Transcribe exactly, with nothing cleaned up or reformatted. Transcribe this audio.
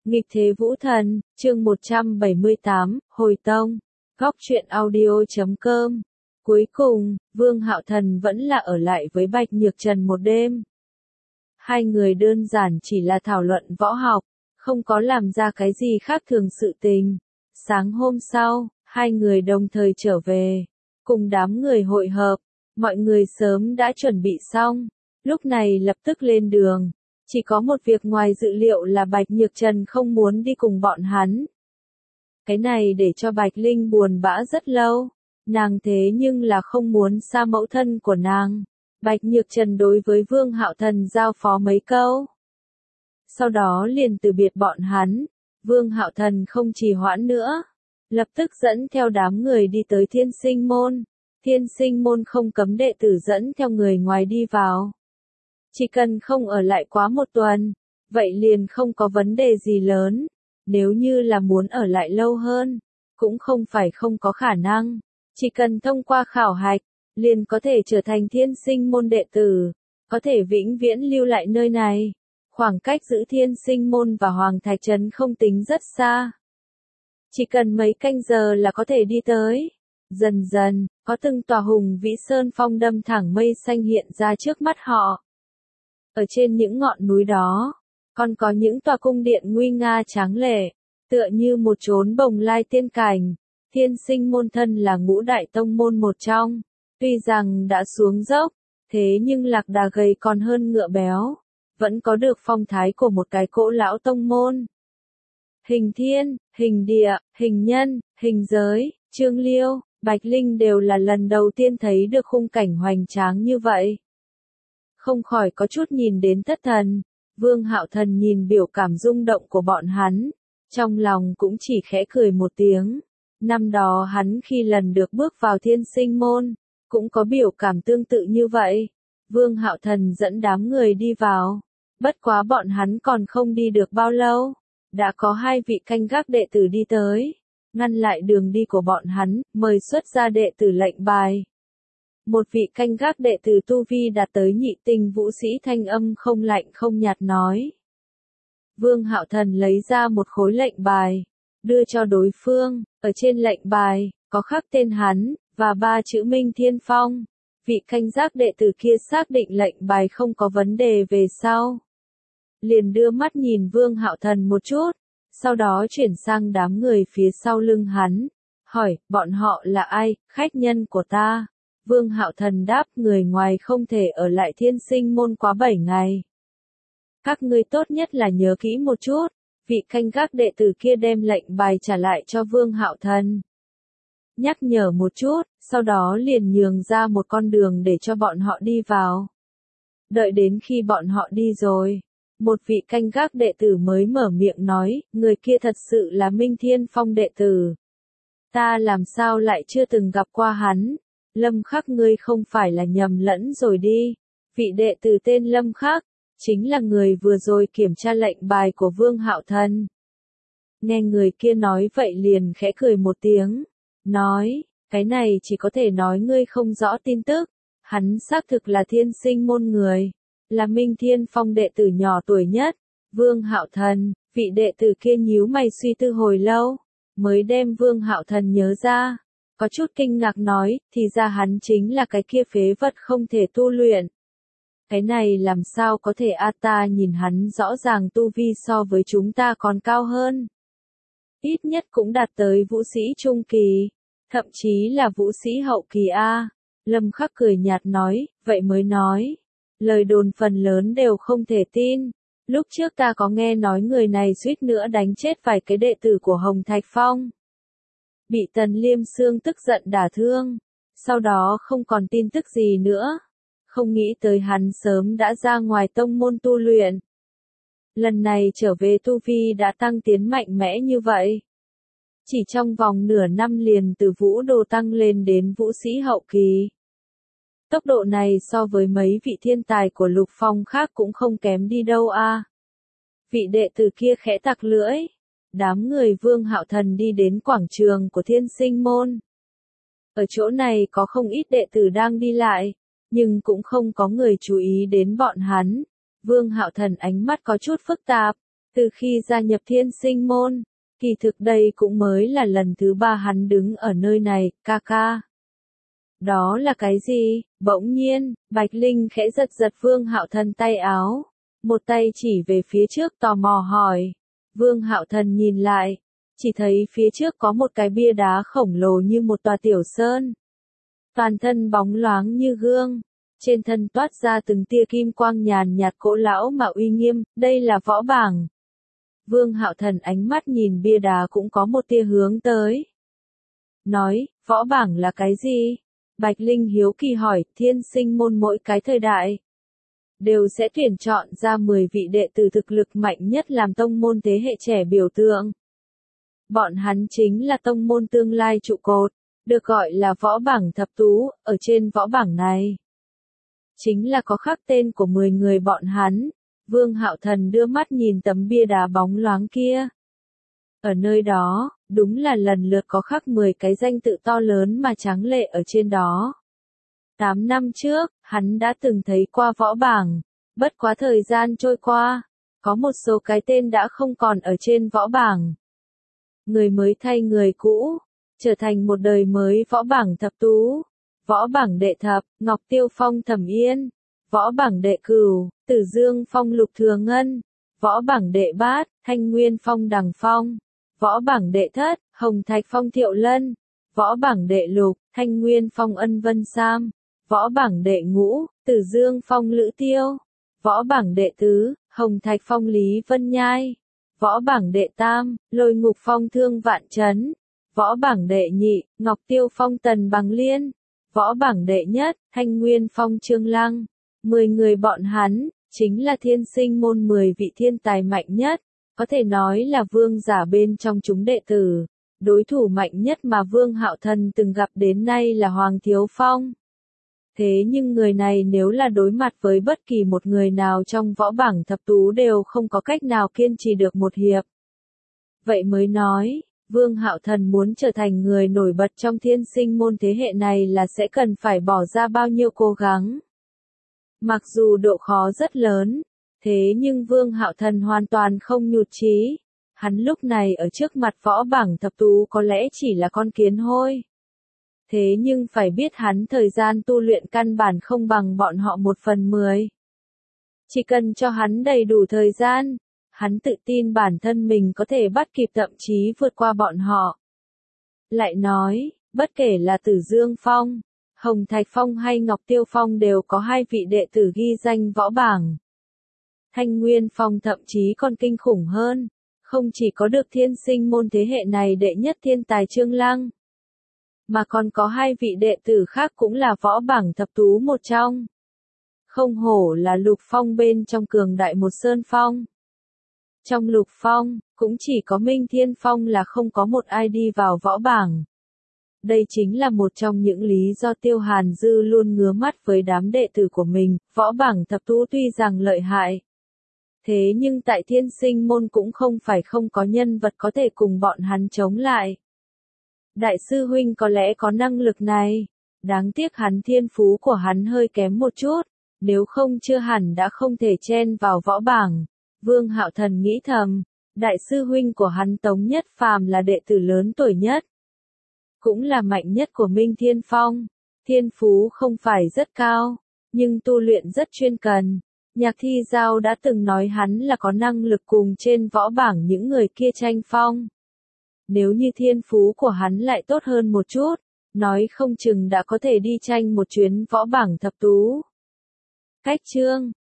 Nghịch thế vũ thần, chương một trăm bảy mươi tám, Hồi Tông, góc truyện audio chấm com. Cuối cùng, Vương Hạo Thần vẫn là ở lại với Bạch Nhược Trần một đêm. Hai người đơn giản chỉ là thảo luận võ học, không có làm ra cái gì khác thường sự tình. Sáng hôm sau, hai người đồng thời trở về, cùng đám người hội hợp, mọi người sớm đã chuẩn bị xong, lúc này lập tức lên đường. Chỉ có một việc ngoài dự liệu là Bạch Nhược Trần không muốn đi cùng bọn hắn. Cái này để cho Bạch Linh buồn bã rất lâu, nàng thế nhưng là không muốn xa mẫu thân của nàng. Bạch Nhược Trần đối với Vương Hạo Thần giao phó mấy câu. Sau đó liền từ biệt bọn hắn, Vương Hạo Thần không trì hoãn nữa, lập tức dẫn theo đám người đi tới Thiên Sinh Môn. Thiên Sinh Môn không cấm đệ tử dẫn theo người ngoài đi vào. Chỉ cần không ở lại quá một tuần, vậy liền không có vấn đề gì lớn. Nếu như là muốn ở lại lâu hơn, cũng không phải không có khả năng. Chỉ cần thông qua khảo hạch, liền có thể trở thành Thiên Sinh Môn đệ tử, có thể vĩnh viễn lưu lại nơi này. Khoảng cách giữa Thiên Sinh Môn và Hoàng Thạch Trấn không tính rất xa. Chỉ cần mấy canh giờ là có thể đi tới. Dần dần, có từng tòa hùng vĩ sơn phong đâm thẳng mây xanh hiện ra trước mắt họ. Ở trên những ngọn núi đó, còn có những tòa cung điện nguy nga tráng lệ, tựa như một chốn bồng lai tiên cảnh. Thiên Sinh Môn thân là ngũ đại tông môn một trong, tuy rằng đã xuống dốc, thế nhưng lạc đà gầy còn hơn ngựa béo, vẫn có được phong thái của một cái cỗ lão tông môn. Hình thiên, hình địa, hình nhân, hình giới, Trương Liêu, Bạch Linh đều là lần đầu tiên thấy được khung cảnh hoành tráng như vậy. Không khỏi có chút nhìn đến thất thần. Vương Hạo Thần nhìn biểu cảm rung động của bọn hắn, trong lòng cũng chỉ khẽ cười một tiếng. Năm đó hắn khi lần được bước vào Thiên Sinh Môn, cũng có biểu cảm tương tự như vậy. Vương Hạo Thần dẫn đám người đi vào, bất quá bọn hắn còn không đi được bao lâu, đã có hai vị canh gác đệ tử đi tới, ngăn lại đường đi của bọn hắn, mời xuất ra đệ tử lệnh bài. Một vị canh gác đệ tử tu vi đạt tới nhị tinh vũ sĩ thanh âm không lạnh không nhạt nói. Vương Hạo Thần lấy ra một khối lệnh bài, đưa cho đối phương, ở trên lệnh bài, có khắc tên hắn, và ba chữ Minh Thiên Phong. Vị canh gác đệ tử kia xác định lệnh bài không có vấn đề về sau. Liền đưa mắt nhìn Vương Hạo Thần một chút, sau đó chuyển sang đám người phía sau lưng hắn, hỏi, bọn họ là ai, khách nhân của ta? Vương Hạo Thần đáp, người ngoài không thể ở lại Thiên Sinh Môn quá bảy ngày. Các ngươi tốt nhất là nhớ kỹ một chút. Vị canh gác đệ tử kia đem lệnh bài trả lại cho Vương Hạo Thần. Nhắc nhở một chút, sau đó liền nhường ra một con đường để cho bọn họ đi vào. Đợi đến khi bọn họ đi rồi, một vị canh gác đệ tử mới mở miệng nói, người kia thật sự là Minh Thiên Phong đệ tử. Ta làm sao lại chưa từng gặp qua hắn? Lâm Khắc, ngươi không phải là nhầm lẫn rồi đi. Vị đệ tử tên Lâm Khắc, chính là người vừa rồi kiểm tra lệnh bài của Vương Hạo Thần. Nghe người kia nói vậy liền khẽ cười một tiếng, nói, cái này chỉ có thể nói ngươi không rõ tin tức. Hắn xác thực là Thiên Sinh Môn người, là Minh Thiên Phong đệ tử nhỏ tuổi nhất. Vương Hạo Thần, vị đệ tử kia nhíu mày suy tư hồi lâu, mới đem Vương Hạo Thần nhớ ra. Có chút kinh ngạc nói, thì ra hắn chính là cái kia phế vật không thể tu luyện. Cái này làm sao có thể a, ta nhìn hắn rõ ràng tu vi so với chúng ta còn cao hơn. Ít nhất cũng đạt tới vũ sĩ trung kỳ, thậm chí là vũ sĩ hậu kỳ a. Lâm Khắc cười nhạt nói, vậy mới nói. Lời đồn phần lớn đều không thể tin. Lúc trước ta có nghe nói người này suýt nữa đánh chết vài cái đệ tử của Hồng Thạch Phong. Bị Tần Liêm Sương tức giận đả thương, sau đó không còn tin tức gì nữa. Không nghĩ tới hắn sớm đã ra ngoài tông môn tu luyện. Lần này trở về tu vi đã tăng tiến mạnh mẽ như vậy. Chỉ trong vòng nửa năm liền từ vũ đồ tăng lên đến vũ sĩ hậu kỳ. Tốc độ này so với mấy vị thiên tài của Lục Phong khác cũng không kém đi đâu a. Vị đệ tử kia khẽ tặc lưỡi. Đám người Vương Hạo Thần đi đến quảng trường của Thiên Sinh Môn. Ở chỗ này có không ít đệ tử đang đi lại, nhưng cũng không có người chú ý đến bọn hắn. Vương Hạo Thần ánh mắt có chút phức tạp, Từ khi gia nhập thiên sinh môn, kỳ thực đây cũng mới là lần thứ ba hắn đứng ở nơi này, ca ca. Đó là cái gì? Bỗng nhiên, Bạch Linh khẽ giật giật Vương Hạo Thần tay áo, một tay chỉ về phía trước tò mò hỏi. Vương Hạo Thần nhìn lại, chỉ thấy phía trước có một cái bia đá khổng lồ như một tòa tiểu sơn. Toàn thân bóng loáng như gương, trên thân toát ra từng tia kim quang nhàn nhạt cỗ lão mà uy nghiêm, đây là võ bảng. Vương Hạo Thần ánh mắt nhìn bia đá cũng có một tia hướng tới. Nói, võ bảng là cái gì? Bạch Linh hiếu kỳ hỏi, thiên sinh môn mỗi cái thời đại đều sẽ tuyển chọn ra mười vị đệ tử thực lực mạnh nhất làm tông môn thế hệ trẻ biểu tượng. Bọn hắn chính là tông môn tương lai trụ cột, được gọi là võ bảng thập tú, ở trên võ bảng này chính là có khắc tên của mười người bọn hắn. Vương Hạo Thần đưa mắt nhìn tấm bia đá bóng loáng kia. Ở nơi đó, đúng là lần lượt có khắc mười cái danh tự to lớn mà tráng lệ ở trên đó. Tám năm trước, hắn đã từng thấy qua võ bảng, bất quá thời gian trôi qua, có một số cái tên đã không còn ở trên võ bảng. Người mới thay người cũ, trở thành một đời mới võ bảng thập tú, võ bảng đệ thập, Ngọc Tiêu Phong Thẩm Yên, võ bảng đệ cửu, Tử Dương Phong Lục Thừa Ngân, võ bảng đệ bát, Thanh Nguyên Phong Đằng Phong, võ bảng đệ thất, Hồng Thạch Phong Thiệu Lân, võ bảng đệ lục, Thanh Nguyên Phong Ân Vân Sam, võ bảng đệ ngũ, Tử Dương Phong Lữ Tiêu, võ bảng đệ tứ, Hồng Thạch Phong Lý Vân Nhai, võ bảng đệ tam, Lôi Ngục Phong Thương Vạn Trấn, võ bảng đệ nhị, Ngọc Tiêu Phong Tần Bằng Liên, võ bảng đệ nhất, Thanh Nguyên Phong Trương Lăng. Mười người bọn hắn, chính là thiên sinh môn mười vị thiên tài mạnh nhất, có thể nói là vương giả bên trong chúng đệ tử. Đối thủ mạnh nhất mà Vương Hạo Thần từng gặp đến nay là Hoàng Thiếu Phong. Thế nhưng người này nếu là đối mặt với bất kỳ một người nào trong võ bảng thập tú đều không có cách nào kiên trì được một hiệp. Vậy mới nói, Vương Hạo Thần muốn trở thành người nổi bật trong thiên sinh môn thế hệ này là sẽ cần phải bỏ ra bao nhiêu cố gắng. Mặc dù độ khó rất lớn, thế nhưng Vương Hạo Thần hoàn toàn không nhụt chí. Hắn lúc này ở trước mặt võ bảng thập tú có lẽ chỉ là con kiến hôi. Thế nhưng phải biết hắn thời gian tu luyện căn bản không bằng bọn họ một phần mười. Chỉ cần cho hắn đầy đủ thời gian, hắn tự tin bản thân mình có thể bắt kịp thậm chí vượt qua bọn họ. Lại nói, bất kể là Tử Dương Phong, Hồng Thạch Phong hay Ngọc Tiêu Phong đều có hai vị đệ tử ghi danh võ bảng. Thanh Nguyên Phong thậm chí còn kinh khủng hơn, không chỉ có được thiên sinh môn thế hệ này đệ nhất thiên tài Trương Lăng, mà còn có hai vị đệ tử khác cũng là võ bảng thập tú một trong. Không hổ là Lục Phong bên trong cường đại một sơn phong. Trong Lục Phong, cũng chỉ có Minh Thiên Phong là không có một ai đi vào võ bảng. Đây chính là một trong những lý do Tiêu Hàn Dư luôn ngứa mắt với đám đệ tử của mình, võ bảng thập tú tuy rằng lợi hại. Thế nhưng tại thiên sinh môn cũng không phải không có nhân vật có thể cùng bọn hắn chống lại. Đại sư huynh có lẽ có năng lực này, đáng tiếc hắn thiên phú của hắn hơi kém một chút, nếu không chưa hẳn đã không thể chen vào võ bảng. Vương Hạo Thần nghĩ thầm, đại sư huynh của hắn Tống Nhất Phàm là đệ tử lớn tuổi nhất, cũng là mạnh nhất của Minh Thiên Phong. Thiên phú không phải rất cao, nhưng tu luyện rất chuyên cần. Nhạc Thi Giao đã từng nói hắn là có năng lực cùng trên võ bảng những người kia tranh phong. Nếu như thiên phú của hắn lại tốt hơn một chút, nói không chừng đã có thể đi tranh một chuyến võ bảng thập tú. Cách chương